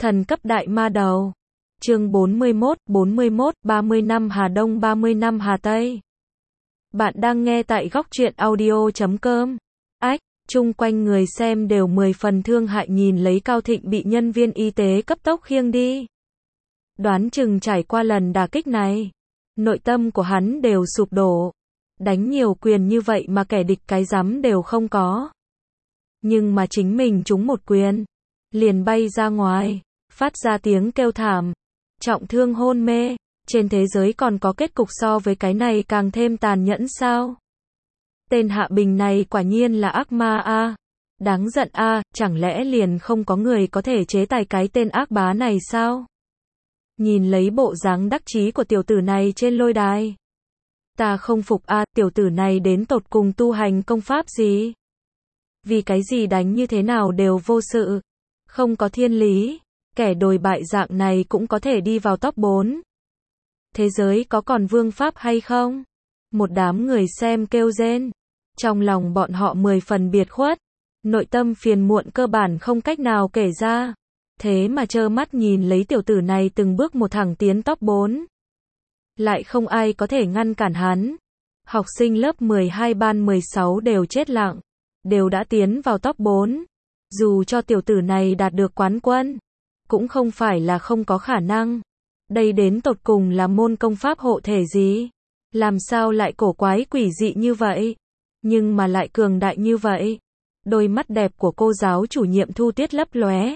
Thần cấp đại ma đầu. Chương 41, 30 năm Hà Đông 30 năm Hà Tây. Bạn đang nghe tại góc truyện audio.com. Ách, chung quanh người xem đều 10 phần thương hại nhìn lấy Cao Thịnh bị nhân viên y tế cấp tốc khiêng đi. Đoán chừng trải qua lần đả kích này, nội tâm của hắn đều sụp đổ. Đánh nhiều quyền như vậy mà kẻ địch cái rắm đều không có. Nhưng mà chính mình trúng một quyền, liền bay ra ngoài, phát ra tiếng kêu thảm, trọng thương hôn mê. Trên thế giới còn có kết cục so với cái này càng thêm tàn nhẫn sao? Tên Hạ Bình này quả nhiên là ác ma a, đáng giận a, chẳng lẽ liền không có người có thể chế tài cái tên ác bá này sao? Nhìn lấy bộ dáng đắc chí của tiểu tử này trên lôi đài, ta không phục a, tiểu tử này đến tột cùng tu hành công pháp gì? Vì cái gì đánh như thế nào đều vô sự, không có thiên lý, kẻ đồi bại dạng này cũng có thể đi vào top 4. Thế giới có còn vương pháp hay không? Một đám người xem kêu rên, trong lòng bọn họ 10 phần biệt khuất, nội tâm phiền muộn cơ bản không cách nào kể ra, thế mà trơ mắt nhìn lấy tiểu tử này từng bước một thẳng tiến top 4. Lại không ai có thể ngăn cản hắn. Học sinh lớp 12 ban 16 đều chết lặng, đều đã tiến vào top 4. Dù cho tiểu tử này đạt được quán quân, cũng không phải là không có khả năng. Đây đến tột cùng là môn công pháp hộ thể gì? Làm sao lại cổ quái quỷ dị như vậy? Nhưng mà lại cường đại như vậy? Đôi mắt đẹp của cô giáo chủ nhiệm Thu Tuyết lấp lóe,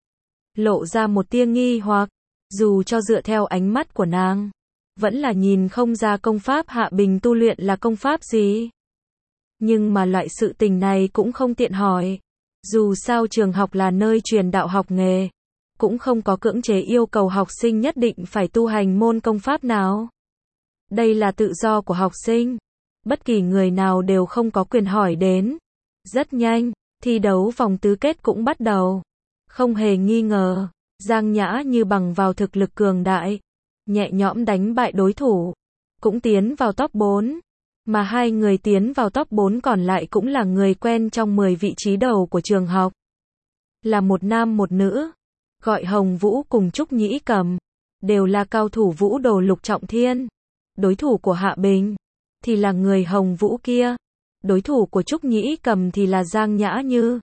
lộ ra một tia nghi hoặc. Dù cho dựa theo ánh mắt của nàng, vẫn là nhìn không ra công pháp Hạ Bình tu luyện là công pháp gì. Nhưng mà loại sự tình này cũng không tiện hỏi. Dù sao trường học là nơi truyền đạo học nghề, cũng không có cưỡng chế yêu cầu học sinh nhất định phải tu hành môn công pháp nào. Đây là tự do của học sinh, bất kỳ người nào đều không có quyền hỏi đến. Rất nhanh, thi đấu vòng tứ kết cũng bắt đầu. Không hề nghi ngờ, Giang Nhã Như bằng vào thực lực cường đại, nhẹ nhõm đánh bại đối thủ, cũng tiến vào top 4. Mà hai người tiến vào top 4 còn lại cũng là người quen trong 10 vị trí đầu của trường học. Là một nam một nữ, gọi Hồng Vũ cùng Trúc Nhĩ Cầm, đều là cao thủ vũ đồ lục trọng thiên. Đối thủ của Hạ Bình thì là người Hồng Vũ kia, đối thủ của Trúc Nhĩ Cầm thì là Giang Nhã Như.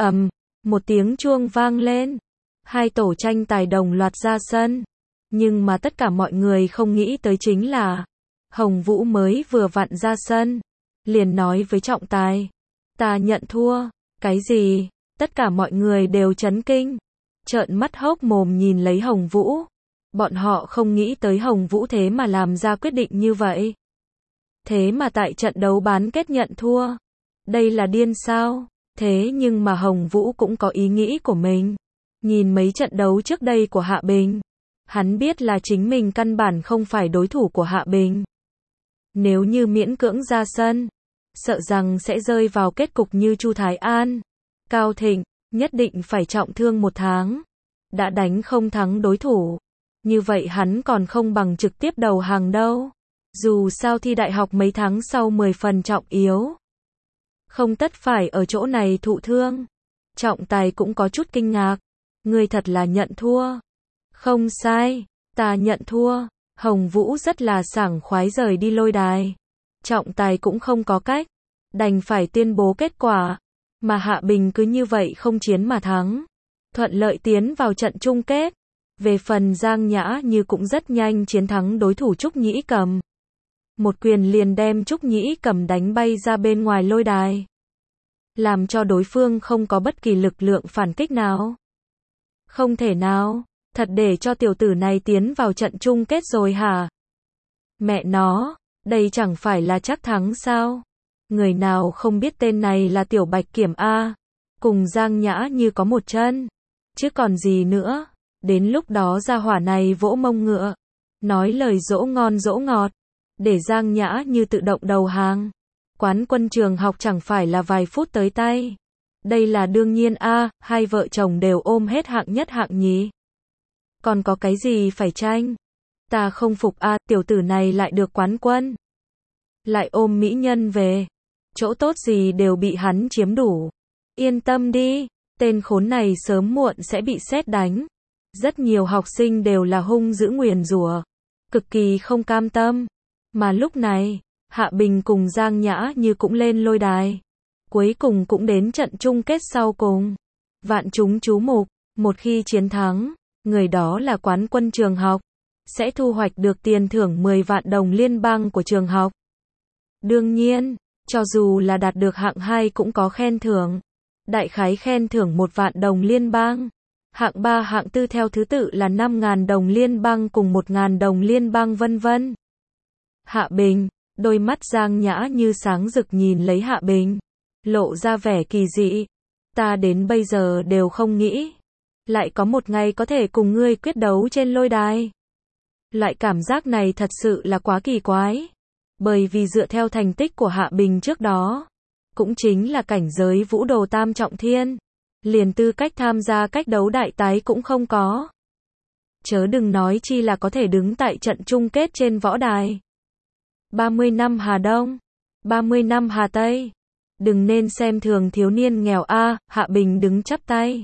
Một tiếng chuông vang lên, hai tổ tranh tài đồng loạt ra sân. Nhưng mà tất cả mọi người không nghĩ tới chính là Hồng Vũ mới vừa vặn ra sân, liền nói với trọng tài, ta nhận thua. Cái gì? Tất cả mọi người đều chấn kinh, trợn mắt hốc mồm nhìn lấy Hồng Vũ. Bọn họ không nghĩ tới Hồng Vũ thế mà làm ra quyết định như vậy. Thế mà tại trận đấu bán kết nhận thua. Đây là điên sao? Thế nhưng mà Hồng Vũ cũng có ý nghĩ của mình. Nhìn mấy trận đấu trước đây của Hạ Bình, hắn biết là chính mình căn bản không phải đối thủ của Hạ Bình. Nếu như miễn cưỡng ra sân, sợ rằng sẽ rơi vào kết cục như Chu Thái An, Cao Thịnh, nhất định phải trọng thương 1 tháng. Đã đánh không thắng đối thủ, như vậy hắn còn không bằng trực tiếp đầu hàng đâu. Dù sao thi đại học mấy tháng sau 10 phần trọng yếu, không tất phải ở chỗ này thụ thương. Trọng tài cũng có chút kinh ngạc, ngươi thật là nhận thua? Không sai, ta nhận thua. Hồng Vũ rất là sảng khoái rời đi lôi đài. Trọng tài cũng không có cách, đành phải tuyên bố kết quả. Mà Hạ Bình cứ như vậy không chiến mà thắng, thuận lợi tiến vào trận chung kết. Về phần Giang Nhã Như cũng rất nhanh chiến thắng đối thủ Trúc Nhĩ Cầm. Một quyền liền đem Trúc Nhĩ Cầm đánh bay ra bên ngoài lôi đài, làm cho đối phương không có bất kỳ lực lượng phản kích nào. Không thể nào, thật để cho tiểu tử này tiến vào trận chung kết rồi hả? Mẹ nó, đây chẳng phải là chắc thắng sao? Người nào không biết tên này là Tiểu Bạch Kiểm a, cùng Giang Nhã Như có một chân, chứ còn gì nữa. Đến lúc đó gia hỏa này vỗ mông ngựa, nói lời dỗ ngon dỗ ngọt, để Giang Nhã Như tự động đầu hàng. Quán quân trường học chẳng phải là vài phút tới tay. Đây là đương nhiên a, hai vợ chồng đều ôm hết hạng nhất hạng nhì. Còn có cái gì phải tranh? Ta không phục a, tiểu tử này lại được quán quân, lại ôm mỹ nhân về, chỗ tốt gì đều bị hắn chiếm đủ. Yên tâm đi, tên khốn này sớm muộn sẽ bị sét đánh. Rất nhiều học sinh đều là hung dữ nguyền rủa, cực kỳ không cam tâm. Mà lúc này, Hạ Bình cùng Giang Nhã Như cũng lên lôi đài. Cuối cùng cũng đến trận chung kết sau cùng. Vạn chúng chú mục, một khi chiến thắng, người đó là quán quân trường học, sẽ thu hoạch được tiền thưởng 10 vạn đồng liên bang của trường học. Đương nhiên, cho dù là đạt được hạng 2 cũng có khen thưởng. Đại khái khen thưởng 1 vạn đồng liên bang. Hạng 3 hạng 4 theo thứ tự là 5.000 đồng liên bang cùng 1.000 đồng liên bang vân vân. Hạ Bình, đôi mắt Giang Nhã Như sáng rực nhìn lấy Hạ Bình, lộ ra vẻ kỳ dị. Ta đến bây giờ đều không nghĩ, lại có một ngày có thể cùng ngươi quyết đấu trên lôi đài. Loại cảm giác này thật sự là quá kỳ quái. Bởi vì dựa theo thành tích của Hạ Bình trước đó, cũng chính là cảnh giới vũ đồ tam trọng thiên, liền tư cách tham gia cách đấu đại tái cũng không có. Chớ đừng nói chi là có thể đứng tại trận chung kết trên võ đài. 30 năm Hà Đông, 30 năm Hà Tây. Đừng nên xem thường thiếu niên nghèo a. Hạ Bình đứng chắp tay,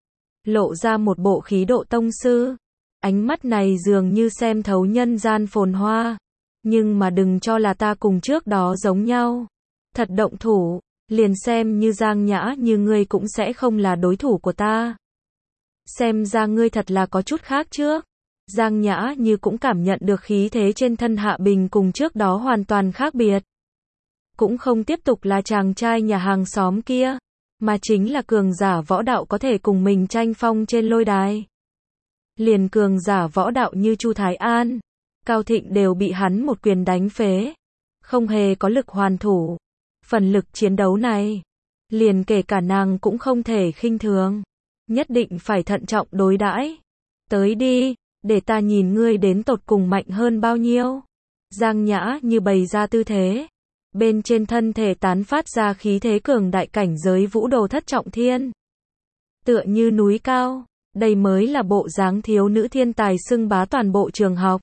lộ ra một bộ khí độ tông sư. Ánh mắt này dường như xem thấu nhân gian phồn hoa. Nhưng mà đừng cho là ta cùng trước đó giống nhau. Thật động thủ, liền xem như Giang Nhã Như ngươi cũng sẽ không là đối thủ của ta. Xem ra ngươi thật là có chút khác trước. Giang Nhã Như cũng cảm nhận được khí thế trên thân Hạ Bình cùng trước đó hoàn toàn khác biệt. Cũng không tiếp tục là chàng trai nhà hàng xóm kia, mà chính là cường giả võ đạo có thể cùng mình tranh phong trên lôi đài. Liền cường giả võ đạo như Chu Thái An, Cao Thịnh đều bị hắn một quyền đánh phế, không hề có lực hoàn thủ. Phần lực chiến đấu này, liền kể cả nàng cũng không thể khinh thường, nhất định phải thận trọng đối đãi. Tới đi, để ta nhìn ngươi đến tột cùng mạnh hơn bao nhiêu. Giang Nhã Như bày ra tư thế, bên trên thân thể tán phát ra khí thế cường đại cảnh giới vũ đồ thất trọng thiên. Tựa như núi cao, đây mới là bộ dáng thiếu nữ thiên tài xưng bá toàn bộ trường học.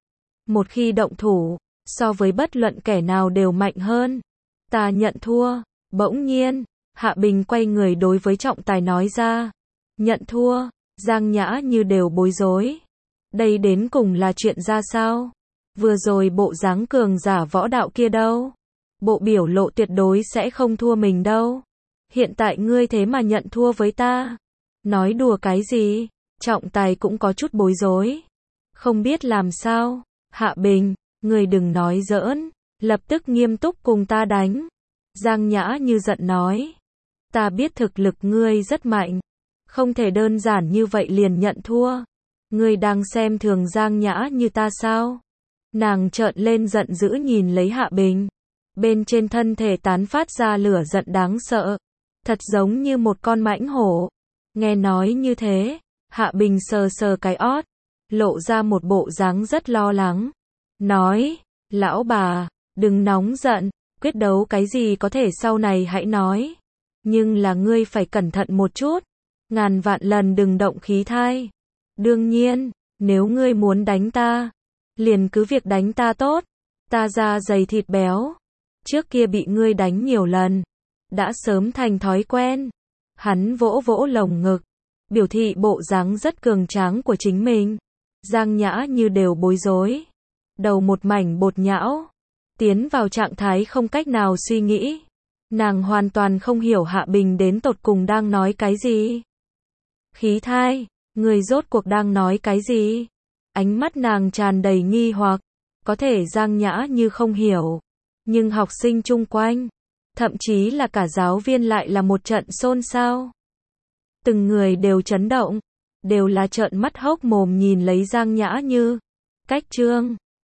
Một khi động thủ, so với bất luận kẻ nào đều mạnh hơn. Ta nhận thua. Bỗng nhiên, Hạ Bình quay người đối với trọng tài nói ra. Nhận thua. Giang Nhã Như đều bối rối. Đây đến cùng là chuyện ra sao? Vừa rồi bộ dáng cường giả võ đạo kia đâu? Bộ biểu lộ tuyệt đối sẽ không thua mình đâu. Hiện tại ngươi thế mà nhận thua với ta. Nói đùa cái gì? Trọng tài cũng có chút bối rối. Không biết làm sao. Hạ Bình, ngươi đừng nói giỡn. Lập tức nghiêm túc cùng ta đánh. Giang Nhã Như giận nói. Ta biết thực lực ngươi rất mạnh. Không thể đơn giản như vậy liền nhận thua. Ngươi đang xem thường Giang Nhã Như ta sao? Nàng trợn lên giận dữ nhìn lấy Hạ Bình. Bên trên thân thể tán phát ra lửa giận đáng sợ. Thật giống như một con mãnh hổ. Nghe nói như thế, Hạ Bình sờ sờ cái ót, lộ ra một bộ dáng rất lo lắng. Nói, lão bà, đừng nóng giận, quyết đấu cái gì có thể sau này hãy nói. Nhưng là ngươi phải cẩn thận một chút. Ngàn vạn lần đừng động khí thai. Đương nhiên, nếu ngươi muốn đánh ta, liền cứ việc đánh ta tốt. Ta da dày thịt béo. Trước kia bị ngươi đánh nhiều lần, đã sớm thành thói quen. Hắn vỗ vỗ lồng ngực, biểu thị bộ dáng rất cường tráng của chính mình. Giang Nhã Như đều bối rối, đầu một mảnh bột nhão, tiến vào trạng thái không cách nào suy nghĩ. Nàng hoàn toàn không hiểu Hạ Bình đến tột cùng đang nói cái gì. Khí thai, người rốt cuộc đang nói cái gì? Ánh mắt nàng tràn đầy nghi hoặc, có thể Giang Nhã Như không hiểu. Nhưng học sinh chung quanh, thậm chí là cả giáo viên lại là một trận xôn xao. Từng người đều chấn động, đều là trợn mắt hốc mồm nhìn lấy Giang Nhã Như. Cách chương